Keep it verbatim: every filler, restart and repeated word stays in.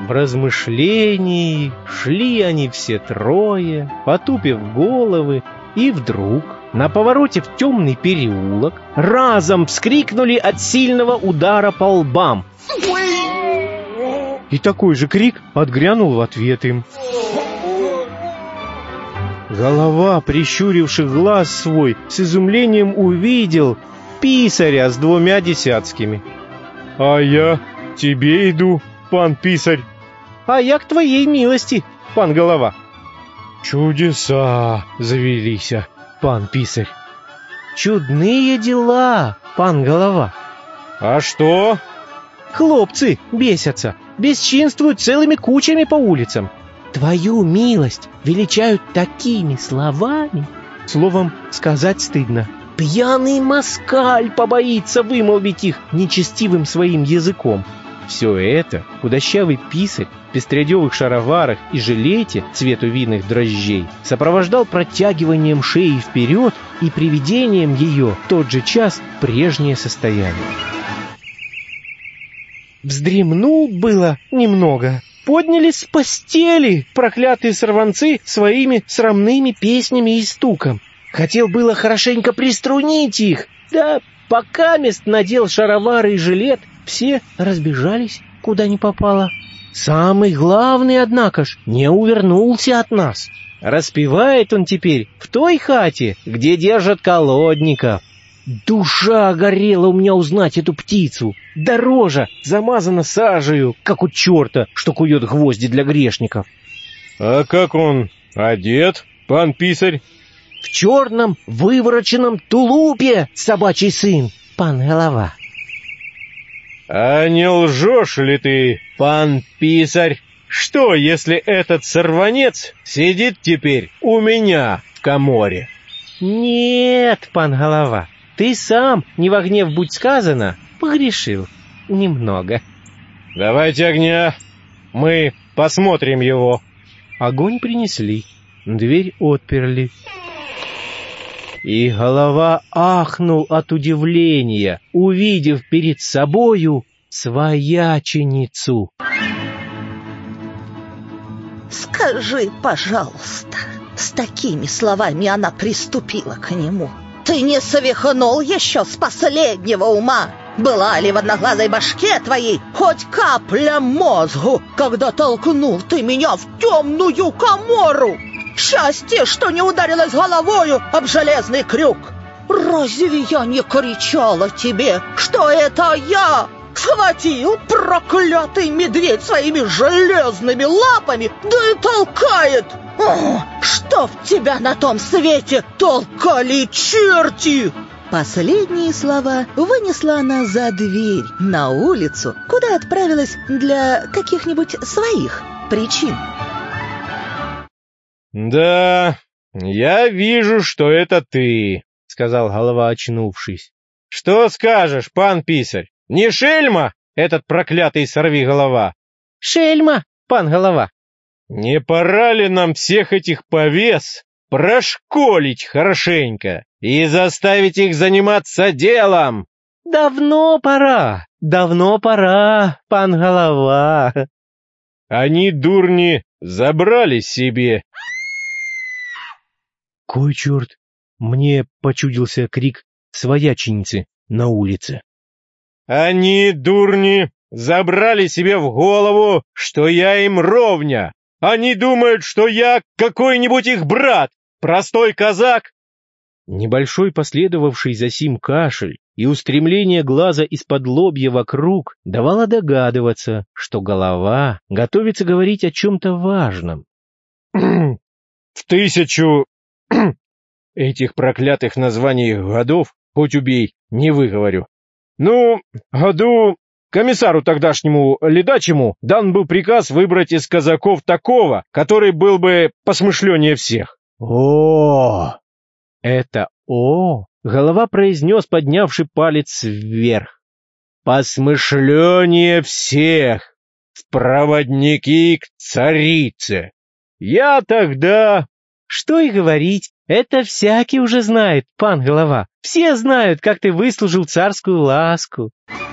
В размышлении шли они все трое, потупив головы, и вдруг на повороте в темный переулок разом вскрикнули от сильного удара по лбам. И такой же крик отгрянул в ответ им. Голова, прищуривший глаз свой, с изумлением увидел писаря с двумя десятскими. — А я тебе иду, пан писарь. — А я к твоей милости, пан голова. — Чудеса завелися, пан писарь. — Чудные дела, пан голова. — А что? — Хлопцы бесятся, бесчинствуют целыми кучами по улицам. Твою милость величают такими словами, словом, сказать стыдно. Пьяный москаль побоится вымолвить их нечестивым своим языком. Все это худощавый писарь в пестрядевых шароварах и жилете цвету винных дрожжей сопровождал протягиванием шеи вперед и приведением ее в тот же час в прежнее состояние. Вздремнул было немного. Поднялись с постели проклятые сорванцы своими срамными песнями и стуком. Хотел было хорошенько приструнить их, да покамест надел шаровары и жилет, все разбежались, куда ни попало. Самый главный, однако ж, не увернулся от нас. Распевает он теперь в той хате, где держат колодников. Душа горела у меня узнать эту птицу. Да рожа замазана сажею, как у черта, что кует гвозди для грешников. — А как он одет, пан писарь? — В черном вывороченном тулупе, собачий сын, пан голова. — А не лжешь ли ты, пан писарь? Что, если этот сорванец сидит теперь у меня в каморе? — Нет, пан голова. Ты сам, не во гнев будь сказано, погрешил немного. — Давайте огня, мы посмотрим его. Огонь принесли, дверь отперли. И голова ахнул от удивления, увидев перед собою свояченицу. — Скажи, пожалуйста, с такими словами она приступила к нему. Ты не совихнул еще с последнего ума? Была ли в одноглазой башке твоей хоть капля мозгу, когда толкнул ты меня в темную камору? Счастье, что не ударилась головою об железный крюк. Разве я не кричала тебе, что это я схватил проклятый медведь своими железными лапами, да и толкает? О, что в тебя на том свете толкали черти? Последние слова вынесла она за дверь на улицу, куда отправилась для каких-нибудь своих причин. — Да, я вижу, что это ты, — сказал голова, очнувшись. — Что скажешь, пан писарь? Не шельма этот проклятый сорвиголова? — Шельма, пан голова. — Не пора ли нам всех этих повес прошколить хорошенько и заставить их заниматься делом? — Давно пора, давно пора, пан голова. Они, дурни, забрали себе. Кой черт, мне почудился крик свояченицы на улице. Они, дурни, забрали себе в голову, что я им ровня. Они думают, что я какой-нибудь их брат, простой казак. Небольшой последовавший за сим кашель и устремление глаза из-под лобья вокруг давало догадываться, что голова готовится говорить о чем-то важном. В тысячу этих проклятых названий годов, хоть убей, не выговорю. Ну, году комиссару тогдашнему ледачему дан был приказ выбрать из казаков такого, который был бы посмышленнее всех. О, это «о» голова произнес, поднявший палец вверх. Посмышленнее всех, в проводники к царице. Я тогда... Что и говорить, это всякий уже знает, пан голова. Все знают, как ты выслужил царскую ласку.